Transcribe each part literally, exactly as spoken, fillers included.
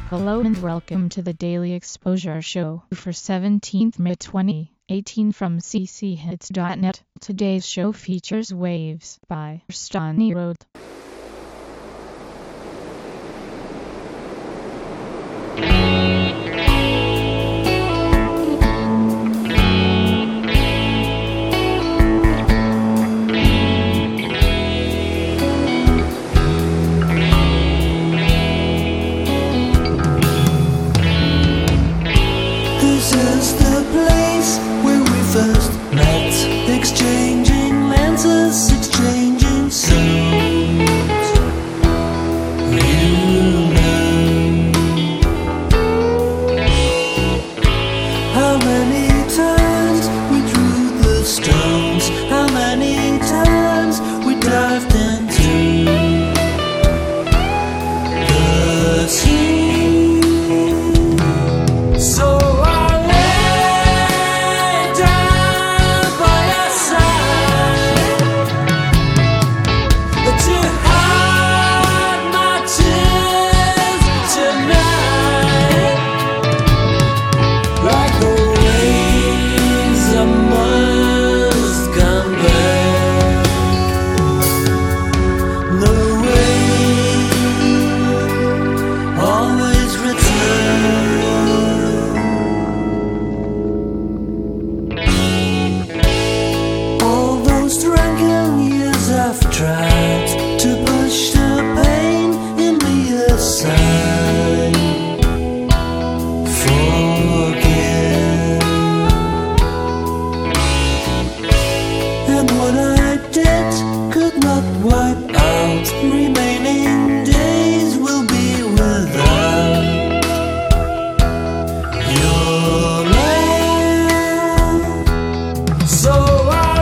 Hello and welcome to the Daily Exposure Show for seventeenth May twenty eighteen from c c hits dot net. Today's show features Waves by Stony Road. This is the place where we first met, exchanging lenses, exchanging souls. You know how many times we threw the stones, how many times we dived into the sea. So I've tried to push the pain in me aside. Forget. And what I did could not wipe out. Remaining days will be without your love. So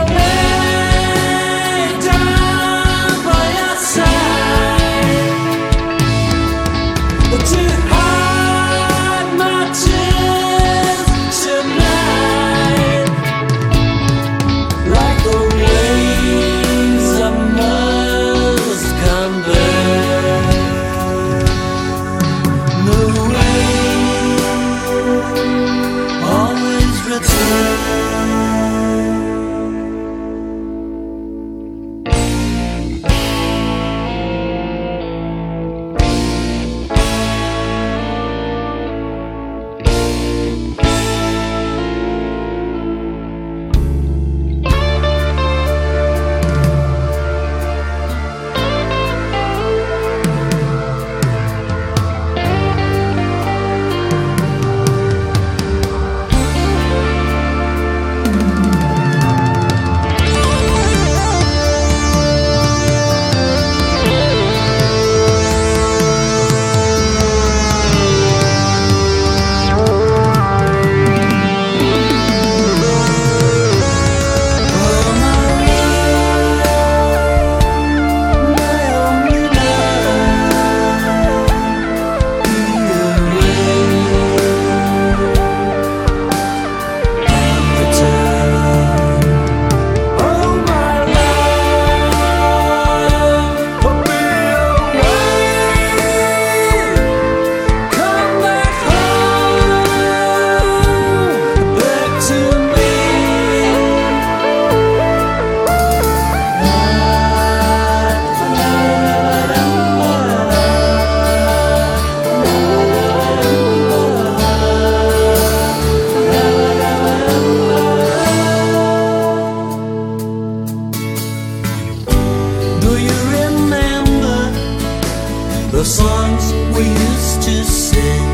the songs we used to sing?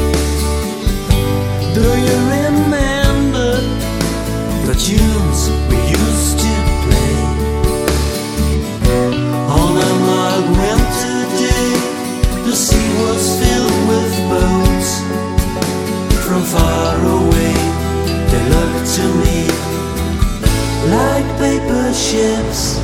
Do you remember the tunes we used to play? On a mild winter day, the sea was filled with boats. From far away, they looked to me like paper ships.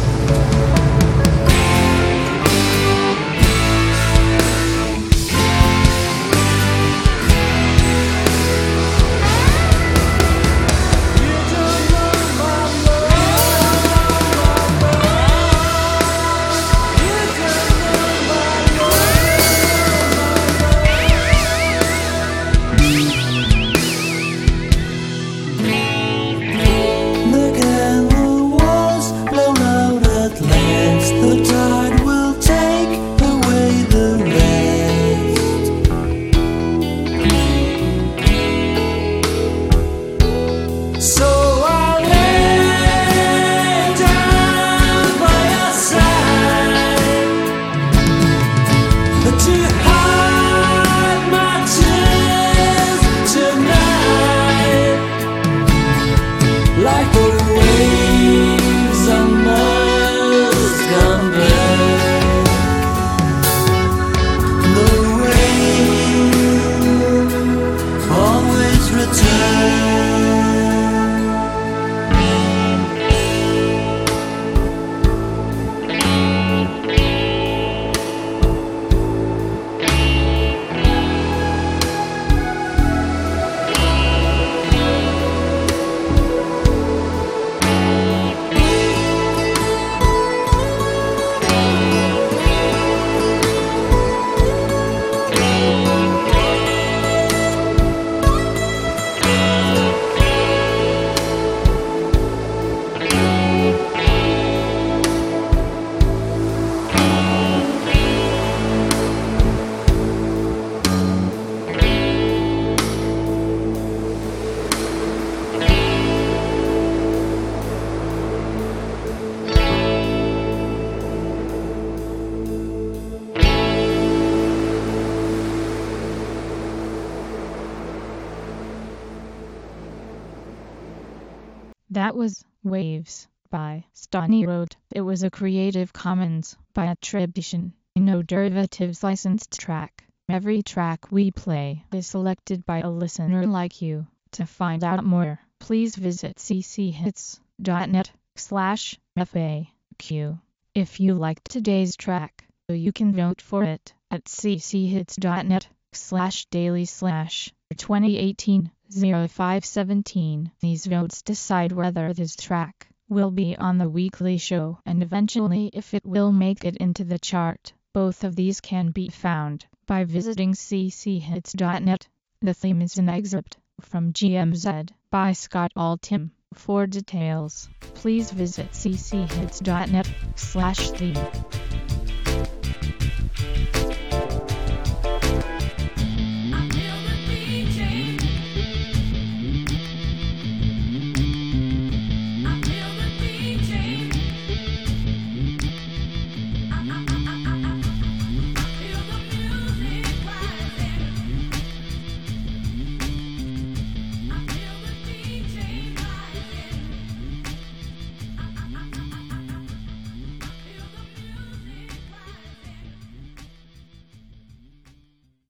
That was Waves by Stony Road. It was a Creative Commons by attribution, no derivatives licensed track. Every track we play is selected by a listener like you. To find out more, please visit cchits.net slash FAQ. If you liked today's track, you can vote for it at cchits.net slash daily slash 2018 05 17. These votes decide whether this track will be on the weekly show and eventually if it will make it into the chart. Both of these can be found by visiting cchits.net. The theme is an excerpt from G M Z by Scott Altham. For details, please visit cchits.net slash theme.